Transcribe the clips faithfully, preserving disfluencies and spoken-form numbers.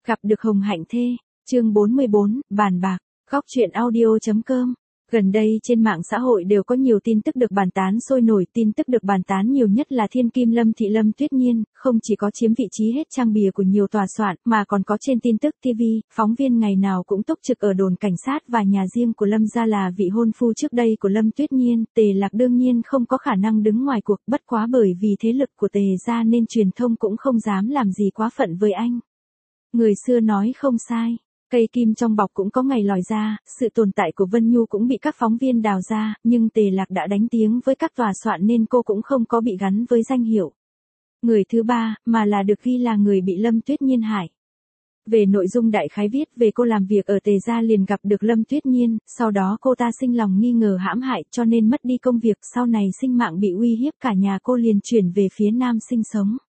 Gặp được Hồng Hạnh Thê, chương bốn mươi bốn, bàn bạc, góc chuyện audio.com. Gần đây trên mạng xã hội đều có nhiều tin tức được bàn tán sôi nổi, tin tức được bàn tán nhiều nhất là thiên kim Lâm Thị Lâm Tuyết Nhiên, không chỉ có chiếm vị trí hết trang bìa của nhiều tòa soạn, mà còn có trên tin tức ti vi, phóng viên ngày nào cũng túc trực ở đồn cảnh sát và nhà riêng của Lâm gia là vị hôn phu trước đây của Lâm Tuyết Nhiên. Tề Lạc đương nhiên không có khả năng đứng ngoài cuộc, bất quá bởi vì thế lực của Tề gia nên truyền thông cũng không dám làm gì quá phận với anh. Người xưa nói không sai. Cây kim trong bọc cũng có ngày lòi ra, sự tồn tại của Vân Nhu cũng bị các phóng viên đào ra, nhưng Tề Lạc đã đánh tiếng với các tòa soạn nên cô cũng không có bị gắn với danh hiệu người thứ ba, mà là được ghi là người bị Lâm Tuyết Nhiên hại. Về nội dung đại khái viết về cô làm việc ở Tề gia liền gặp được Lâm Tuyết Nhiên, sau đó cô ta sinh lòng nghi ngờ hãm hại cho nên mất đi công việc, sau này sinh mạng bị uy hiếp cả nhà cô liền chuyển về phía Nam sinh sống.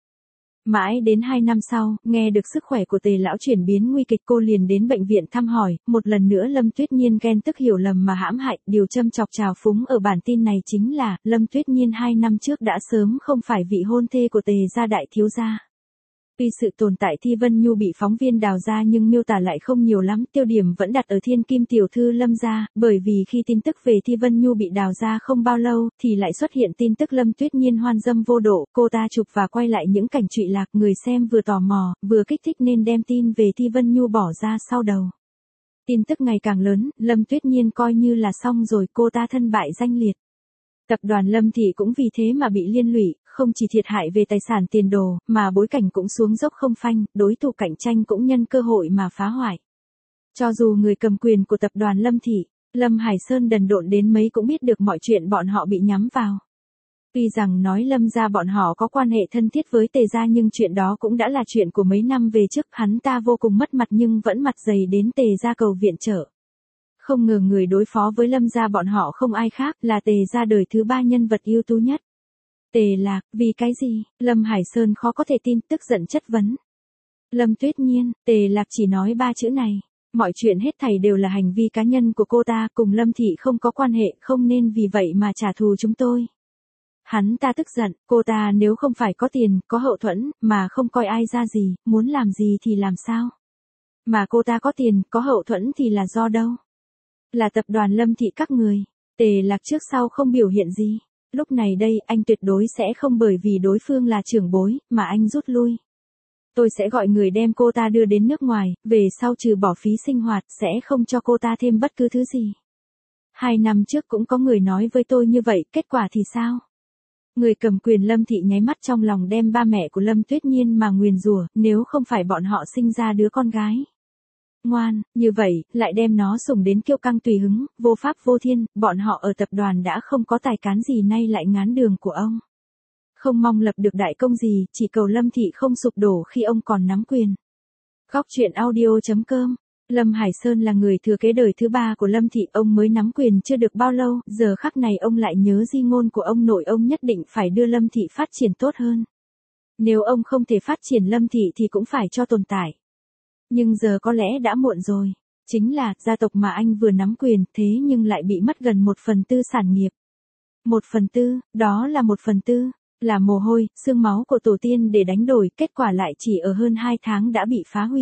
Mãi đến hai năm sau, nghe được sức khỏe của Tề lão chuyển biến nguy kịch cô liền đến bệnh viện thăm hỏi, một lần nữa Lâm Tuyết Nhiên ghen tức hiểu lầm mà hãm hại, điều châm chọc trào phúng ở bản tin này chính là, Lâm Tuyết Nhiên hai năm trước đã sớm không phải vị hôn thê của Tề gia đại thiếu gia. Vì sự tồn tại Thi Vân Nhu bị phóng viên đào ra nhưng miêu tả lại không nhiều lắm, tiêu điểm vẫn đặt ở thiên kim tiểu thư Lâm gia, bởi vì khi tin tức về Thi Vân Nhu bị đào ra không bao lâu, thì lại xuất hiện tin tức Lâm Tuyết Nhiên hoan dâm vô độ, cô ta chụp và quay lại những cảnh trụy lạc, người xem vừa tò mò, vừa kích thích nên đem tin về Thi Vân Nhu bỏ ra sau đầu. Tin tức ngày càng lớn, Lâm Tuyết Nhiên coi như là xong rồi, cô ta thân bại danh liệt. Tập đoàn Lâm Thị cũng vì thế mà bị liên lụy, không chỉ thiệt hại về tài sản tiền đồ, mà bối cảnh cũng xuống dốc không phanh, đối thủ cạnh tranh cũng nhân cơ hội mà phá hoại. Cho dù người cầm quyền của tập đoàn Lâm Thị, Lâm Hải Sơn đần độn đến mấy cũng biết được mọi chuyện bọn họ bị nhắm vào. Tuy rằng nói Lâm gia bọn họ có quan hệ thân thiết với Tề gia nhưng chuyện đó cũng đã là chuyện của mấy năm về trước, hắn ta vô cùng mất mặt nhưng vẫn mặt dày đến Tề gia cầu viện trợ. Không ngờ người đối phó với Lâm gia bọn họ không ai khác, là Tề gia đời thứ ba nhân vật ưu tú nhất. Tề Lạc, vì cái gì? Lâm Hải Sơn khó có thể tin, tức giận chất vấn. Lâm Tuyết Nhiên, Tề Lạc chỉ nói ba chữ này. Mọi chuyện hết thảy đều là hành vi cá nhân của cô ta, cùng Lâm Thị không có quan hệ, không nên vì vậy mà trả thù chúng tôi. Hắn ta tức giận, cô ta nếu không phải có tiền, có hậu thuẫn, mà không coi ai ra gì, muốn làm gì thì làm sao? Mà cô ta có tiền, có hậu thuẫn thì là do đâu? Là tập đoàn Lâm Thị các người. Tề Lạc trước sau không biểu hiện gì. Lúc này đây, anh tuyệt đối sẽ không bởi vì đối phương là trưởng bối, mà anh rút lui. Tôi sẽ gọi người đem cô ta đưa đến nước ngoài, về sau trừ bỏ phí sinh hoạt, sẽ không cho cô ta thêm bất cứ thứ gì. Hai năm trước cũng có người nói với tôi như vậy, kết quả thì sao? Người cầm quyền Lâm Thị nháy mắt trong lòng đem ba mẹ của Lâm Tuyết Nhiên mà nguyền rủa, nếu không phải bọn họ sinh ra đứa con gái ngoan, như vậy, lại đem nó sủng đến kiêu căng tùy hứng, vô pháp vô thiên, bọn họ ở tập đoàn đã không có tài cán gì nay lại ngán đường của ông. Không mong lập được đại công gì, chỉ cầu Lâm Thị không sụp đổ khi ông còn nắm quyền. Góc chuyện audio.com. Lâm Hải Sơn là người thừa kế đời thứ ba của Lâm Thị, ông mới nắm quyền chưa được bao lâu, giờ khắc này ông lại nhớ di ngôn của ông nội, ông nhất định phải đưa Lâm Thị phát triển tốt hơn. Nếu ông không thể phát triển Lâm Thị thì cũng phải cho tồn tại. Nhưng giờ có lẽ đã muộn rồi. Chính là, gia tộc mà anh vừa nắm quyền, thế nhưng lại bị mất gần một phần tư sản nghiệp. Một phần tư, đó là một phần tư, là mồ hôi, xương máu của tổ tiên để đánh đổi, kết quả lại chỉ ở hơn hai tháng đã bị phá hủy.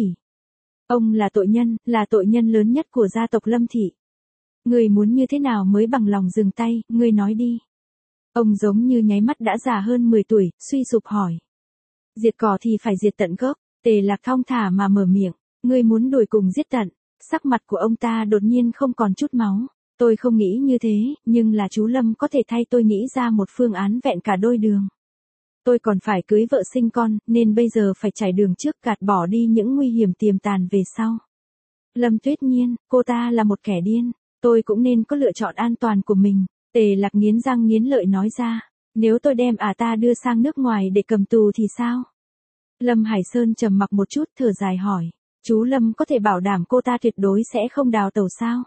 Ông là tội nhân, là tội nhân lớn nhất của gia tộc Lâm Thị. Người muốn như thế nào mới bằng lòng dừng tay, ngươi nói đi. Ông giống như nháy mắt đã già hơn mười tuổi, suy sụp hỏi. Diệt cỏ thì phải diệt tận gốc. Tề Lạc thong thả mà mở miệng, ngươi muốn đuổi cùng giết tận. Sắc mặt của ông ta đột nhiên không còn chút máu. Tôi không nghĩ như thế, nhưng là chú Lâm có thể thay tôi nghĩ ra một phương án vẹn cả đôi đường. Tôi còn phải cưới vợ sinh con, nên bây giờ phải trải đường trước, gạt bỏ đi những nguy hiểm tiềm tàng về sau. Lâm Tuyết Nhiên, cô ta là một kẻ điên, tôi cũng nên có lựa chọn an toàn của mình. Tề Lạc nghiến răng nghiến lợi nói ra, nếu tôi đem ả ta đưa sang nước ngoài để cầm tù thì sao? Lâm Hải Sơn trầm mặc một chút, thở dài hỏi, chú Lâm có thể bảo đảm cô ta tuyệt đối sẽ không đào tẩu sao?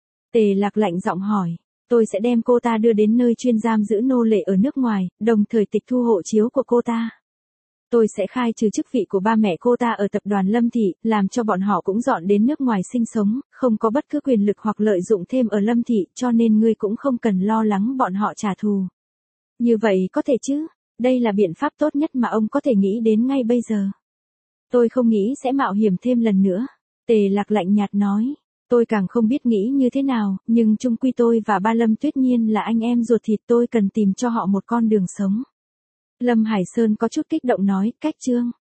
Tề Lạc lạnh giọng hỏi, tôi sẽ đem cô ta đưa đến nơi chuyên giam giữ nô lệ ở nước ngoài, đồng thời tịch thu hộ chiếu của cô ta. Tôi sẽ khai trừ chức vị của ba mẹ cô ta ở tập đoàn Lâm Thị, làm cho bọn họ cũng dọn đến nước ngoài sinh sống, không có bất cứ quyền lực hoặc lợi dụng thêm ở Lâm Thị, cho nên ngươi cũng không cần lo lắng bọn họ trả thù. Như vậy có thể chứ? Đây là biện pháp tốt nhất mà ông có thể nghĩ đến ngay bây giờ. Tôi không nghĩ sẽ mạo hiểm thêm lần nữa. Tề Lạc lạnh nhạt nói. Tôi càng không biết nghĩ như thế nào, nhưng chung quy tôi và ba Lâm Tuyết Nhiên là anh em ruột thịt, tôi cần tìm cho họ một con đường sống. Lâm Hải Sơn có chút kích động nói, cách Trương.